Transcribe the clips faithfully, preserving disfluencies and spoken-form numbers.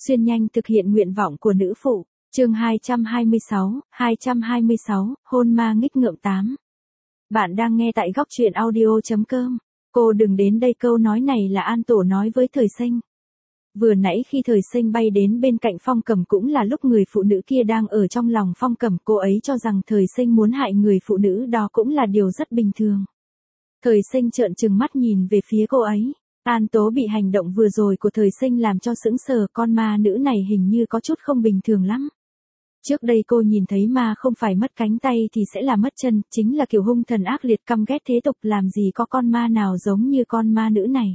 Xuyên nhanh thực hiện nguyện vọng của nữ phụ. Chương hai trăm hai mươi sáu, hai trăm hai mươi sáu, hôn ma nghích ngợm tám. Bạn đang nghe tại góc truyện audio chấm com. Cô đừng đến đây, câu nói này là An Tổ nói với Thời Sinh. Vừa nãy khi Thời Sinh bay đến bên cạnh Phong Cẩm cũng là lúc người phụ nữ kia đang ở trong lòng Phong Cẩm, cô ấy cho rằng Thời Sinh muốn hại người phụ nữ đó cũng là điều rất bình thường. Thời Sinh trợn trừng mắt nhìn về phía cô ấy. An Tố bị hành động vừa rồi của Thời Sinh làm cho sững sờ, con ma nữ này hình như có chút không bình thường lắm. Trước đây cô nhìn thấy ma không phải mất cánh tay thì sẽ là mất chân, chính là kiểu hung thần ác liệt căm ghét thế tục, làm gì có con ma nào giống như con ma nữ này.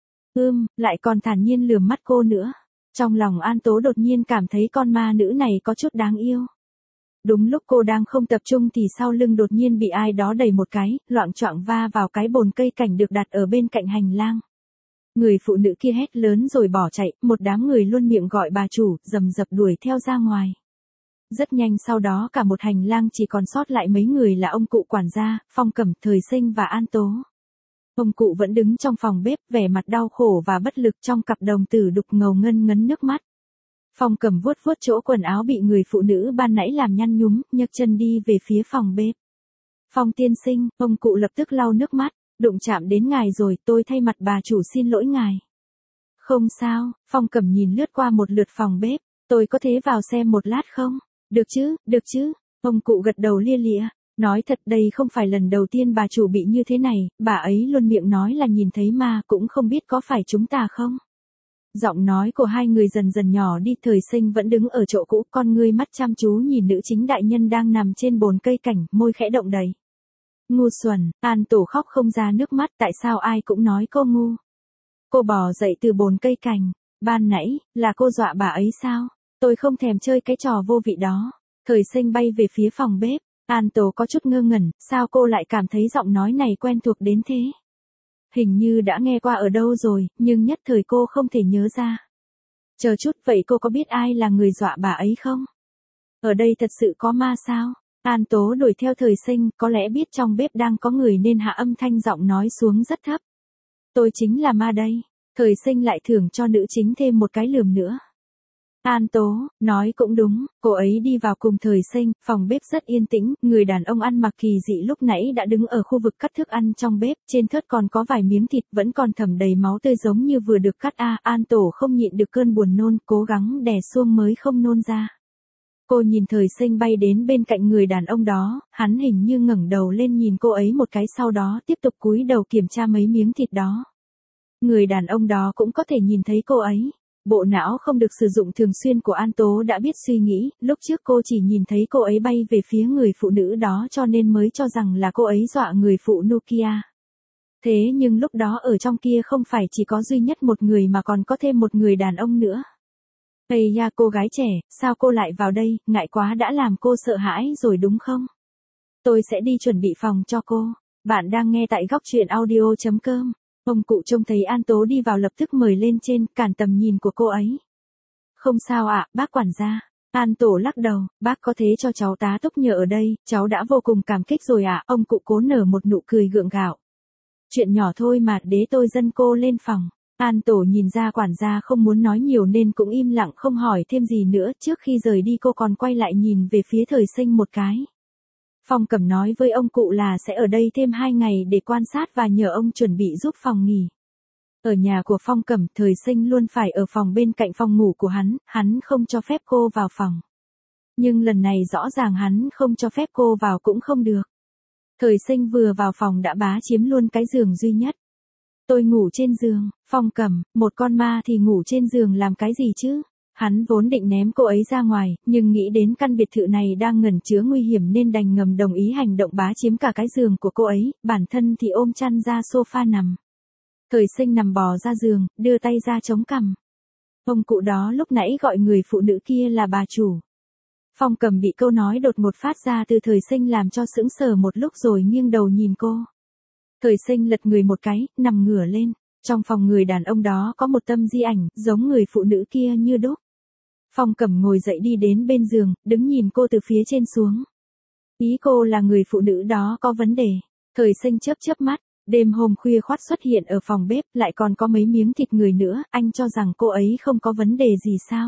Ưm, lại còn thản nhiên lườm mắt cô nữa. Trong lòng An Tố đột nhiên cảm thấy con ma nữ này có chút đáng yêu. Đúng lúc cô đang không tập trung thì sau lưng đột nhiên bị ai đó đẩy một cái, loạng choạng va vào cái bồn cây cảnh được đặt ở bên cạnh hành lang. Người phụ nữ kia hét lớn rồi bỏ chạy, một đám người luôn miệng gọi bà chủ, rầm rập đuổi theo ra ngoài. Rất nhanh sau đó cả một hành lang chỉ còn sót lại mấy người là ông cụ quản gia, Phong Cẩm, Thời Sinh và An Tố. Ông cụ vẫn đứng trong phòng bếp, vẻ mặt đau khổ và bất lực, trong cặp đồng tử đục ngầu ngân ngấn nước mắt. Phong Cẩm vuốt vuốt chỗ quần áo bị người phụ nữ ban nãy làm nhăn nhúm, nhấc chân đi về phía phòng bếp. Phong tiên sinh, ông cụ lập tức lau nước mắt. Đụng chạm đến ngài rồi, tôi thay mặt bà chủ xin lỗi ngài. Không sao, Phong Cẩm nhìn lướt qua một lượt phòng bếp, tôi có thể vào xem một lát không? Được chứ, được chứ, ông cụ gật đầu lia lịa. Nói thật đây không phải lần đầu tiên bà chủ bị như thế này, bà ấy luôn miệng nói là nhìn thấy ma, cũng không biết có phải chúng ta không? Giọng nói của hai người dần dần nhỏ đi, Thời Sinh vẫn đứng ở chỗ cũ, con ngươi mắt chăm chú nhìn nữ chính đại nhân đang nằm trên bồn cây cảnh, môi khẽ động đậy. Ngu xuẩn, An Tổ khóc không ra nước mắt, tại sao ai cũng nói cô ngu. Cô bò dậy từ bồn cây cành, ban nãy, là cô dọa bà ấy sao? Tôi không thèm chơi cái trò vô vị đó. Thời Sinh bay về phía phòng bếp, An Tổ có chút ngơ ngẩn, sao cô lại cảm thấy giọng nói này quen thuộc đến thế? Hình như đã nghe qua ở đâu rồi, nhưng nhất thời cô không thể nhớ ra. Chờ chút, vậy cô có biết ai là người dọa bà ấy không? Ở đây thật sự có ma sao? An Tố đuổi theo Thời Sinh, có lẽ biết trong bếp đang có người nên hạ âm thanh giọng nói xuống rất thấp. Tôi chính là ma đây. Thời Sinh lại thưởng cho nữ chính thêm một cái lườm nữa. An Tố, nói cũng đúng, cô ấy đi vào cùng Thời Sinh, phòng bếp rất yên tĩnh, người đàn ông ăn mặc kỳ dị lúc nãy đã đứng ở khu vực cắt thức ăn trong bếp, trên thớt còn có vài miếng thịt vẫn còn thẩm đầy máu tươi giống như vừa được cắt. A, à, An Tổ không nhịn được cơn buồn nôn, cố gắng đè xuông mới không nôn ra. Cô nhìn Thời Sinh bay đến bên cạnh người đàn ông đó, hắn hình như ngẩng đầu lên nhìn cô ấy một cái, sau đó tiếp tục cúi đầu kiểm tra mấy miếng thịt đó. Người đàn ông đó cũng có thể nhìn thấy cô ấy. Bộ não không được sử dụng thường xuyên của An Tố đã biết suy nghĩ, lúc trước cô chỉ nhìn thấy cô ấy bay về phía người phụ nữ đó cho nên mới cho rằng là cô ấy dọa người phụ Nokia. Thế nhưng lúc đó ở trong kia không phải chỉ có duy nhất một người mà còn có thêm một người đàn ông nữa. Ây da, cô gái trẻ, sao cô lại vào đây, ngại quá đã làm cô sợ hãi rồi đúng không? Tôi sẽ đi chuẩn bị phòng cho cô. Bạn đang nghe tại góc truyện audio chấm com. Ông cụ trông thấy An Tố đi vào lập tức mời lên trên, cản tầm nhìn của cô ấy. Không sao ạ, bác quản gia. An Tổ lắc đầu, bác có thế cho cháu tá túc nhờ ở đây, cháu đã vô cùng cảm kích rồi ạ. Ông cụ cố nở một nụ cười gượng gạo. Chuyện nhỏ thôi mà, để tôi dẫn cô lên phòng. An Tổ nhìn ra quản gia không muốn nói nhiều nên cũng im lặng không hỏi thêm gì nữa, trước khi rời đi cô còn quay lại nhìn về phía Thời Sinh một cái. Phong Cẩm nói với ông cụ là sẽ ở đây thêm hai ngày để quan sát và nhờ ông chuẩn bị giúp phòng nghỉ. Ở nhà của Phong Cẩm, Thời Sinh luôn phải ở phòng bên cạnh phòng ngủ của hắn, hắn không cho phép cô vào phòng. Nhưng lần này rõ ràng hắn không cho phép cô vào cũng không được. Thời Sinh vừa vào phòng đã bá chiếm luôn cái giường duy nhất. Tôi ngủ trên giường. Phong Cẩm, một con ma thì ngủ trên giường làm cái gì chứ? Hắn vốn định ném cô ấy ra ngoài, nhưng nghĩ đến căn biệt thự này đang ngẩn chứa nguy hiểm nên đành ngầm đồng ý hành động bá chiếm cả cái giường của cô ấy, bản thân thì ôm chăn ra sofa nằm. Thời Sinh nằm bò ra giường, đưa tay ra chống cằm. Ông cụ đó lúc nãy gọi người phụ nữ kia là bà chủ. Phong Cẩm bị câu nói đột ngột phát ra từ Thời Sinh làm cho sững sờ một lúc rồi nghiêng đầu nhìn cô. Thời Sinh lật người một cái, nằm ngửa lên. Trong phòng người đàn ông đó có một tấm di ảnh, giống người phụ nữ kia như đúc. Phong Cẩm ngồi dậy đi đến bên giường, đứng nhìn cô từ phía trên xuống. Ý cô là người phụ nữ đó có vấn đề. Thời Sinh chớp chớp mắt, Đêm hôm khuya khoắt xuất hiện ở phòng bếp, lại còn có mấy miếng thịt người nữa, anh cho rằng cô ấy không có vấn đề gì sao?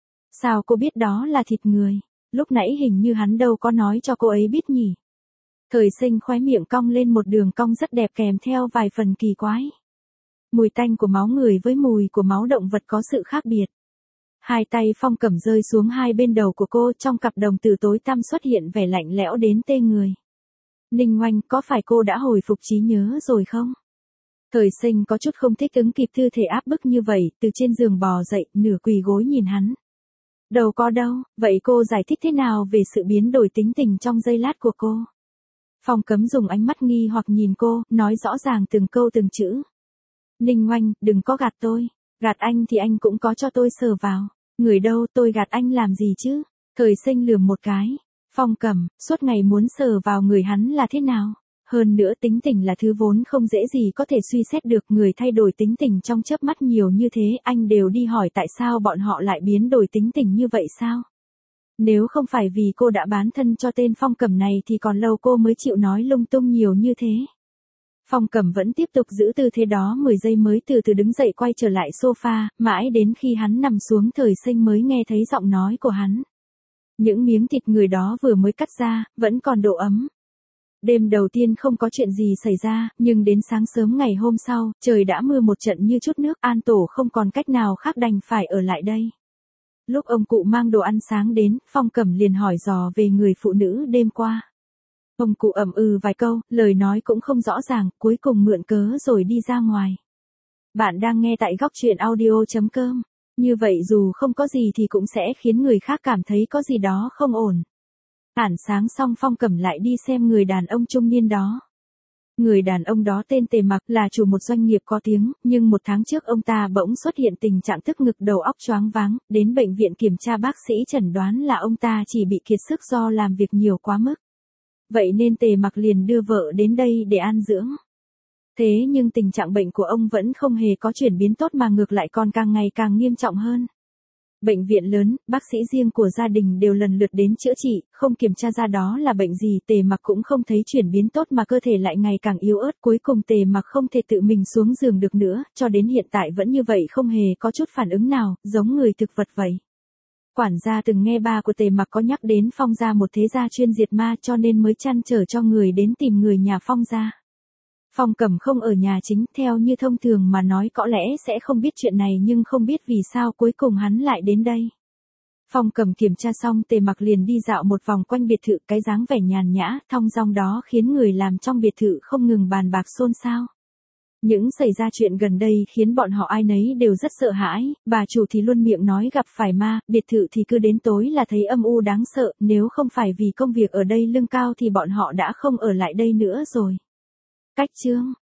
Sao cô biết đó là thịt người? Lúc nãy hình như hắn đâu có nói cho cô ấy biết nhỉ? Thời Sinh khóe miệng cong lên một đường cong rất đẹp kèm theo vài phần kỳ quái. Mùi tanh của máu người với mùi của máu động vật có sự khác biệt. Hai tay Phong Cẩm rơi xuống hai bên đầu của cô, trong cặp đồng tử tối tăm xuất hiện vẻ lạnh lẽo đến tê người. Ninh Oanh, có phải cô đã hồi phục trí nhớ rồi không? Thời Sinh có chút không thích ứng kịp tư thể áp bức như vậy, từ trên giường bò dậy, nửa quỳ gối nhìn hắn. Đâu có đâu, vậy cô giải thích thế nào về sự biến đổi tính tình trong giây lát của cô? Phong Cấm dùng ánh mắt nghi hoặc nhìn cô, nói rõ ràng từng câu từng chữ. Ninh Oanh, đừng có gạt tôi. Gạt anh thì anh cũng có cho tôi sờ vào. Người đâu, tôi gạt anh làm gì chứ? Thời Sinh lườm một cái. Phong Cẩm, suốt ngày muốn sờ vào người hắn là thế nào? Hơn nữa tính tình là thứ vốn không dễ gì có thể suy xét được, người thay đổi tính tình trong chớp mắt nhiều như thế, anh đều đi hỏi tại sao bọn họ lại biến đổi tính tình như vậy sao? Nếu không phải vì cô đã bán thân cho tên Phong Cẩm này thì còn lâu cô mới chịu nói lung tung nhiều như thế. Phong Cẩm vẫn tiếp tục giữ tư thế đó mười giây mới từ từ đứng dậy quay trở lại sofa, mãi đến khi hắn nằm xuống Thời Sinh mới nghe thấy giọng nói của hắn. Những miếng thịt người đó vừa mới cắt ra, vẫn còn độ ấm. Đêm đầu tiên không có chuyện gì xảy ra, nhưng đến sáng sớm ngày hôm sau, trời đã mưa một trận như chút nước, An Tổ không còn cách nào khác đành phải ở lại đây. Lúc ông cụ mang đồ ăn sáng đến, Phong Cẩm liền hỏi dò về người phụ nữ đêm qua. Ông cụ ậm ừ vài câu, lời nói cũng không rõ ràng, cuối cùng mượn cớ rồi đi ra ngoài. Bạn đang nghe tại góc truyện audio chấm com. Như vậy dù không có gì thì cũng sẽ khiến người khác cảm thấy có gì đó không ổn. Tản sáng xong Phong Cẩm lại đi xem người đàn ông trung niên đó. Người đàn ông đó tên Tề Mặc, là chủ một doanh nghiệp có tiếng, nhưng một tháng trước ông ta bỗng xuất hiện tình trạng tức ngực đầu óc choáng váng, đến bệnh viện kiểm tra bác sĩ chẩn đoán là ông ta chỉ bị kiệt sức do làm việc nhiều quá mức. Vậy nên Tề Mặc liền đưa vợ đến đây để an dưỡng. Thế nhưng tình trạng bệnh của ông vẫn không hề có chuyển biến tốt mà ngược lại còn càng ngày càng nghiêm trọng hơn. Bệnh viện lớn, bác sĩ riêng của gia đình đều lần lượt đến chữa trị, không kiểm tra ra đó là bệnh gì, Tề Mặc cũng không thấy chuyển biến tốt mà cơ thể lại ngày càng yếu ớt, cuối cùng Tề Mặc không thể tự mình xuống giường được nữa, cho đến hiện tại vẫn như vậy, không hề có chút phản ứng nào, giống người thực vật vậy. Quản gia từng nghe ba của Tề Mặc có nhắc đến Phong gia một thế gia chuyên diệt ma, cho nên mới trăn trở cho người đến tìm người nhà Phong gia. Phong Cẩm không ở nhà chính, theo như thông thường mà nói có lẽ sẽ không biết chuyện này, nhưng không biết vì sao cuối cùng hắn lại đến đây. Phong Cẩm kiểm tra xong Tề Mặc liền đi dạo một vòng quanh biệt thự, cái dáng vẻ nhàn nhã, thong dong đó khiến người làm trong biệt thự không ngừng bàn bạc xôn xao. Những xảy ra chuyện gần đây khiến bọn họ ai nấy đều rất sợ hãi, bà chủ thì luôn miệng nói gặp phải ma, biệt thự thì cứ đến tối là thấy âm u đáng sợ, nếu không phải vì công việc ở đây lương cao thì bọn họ đã không ở lại đây nữa rồi. Cách chương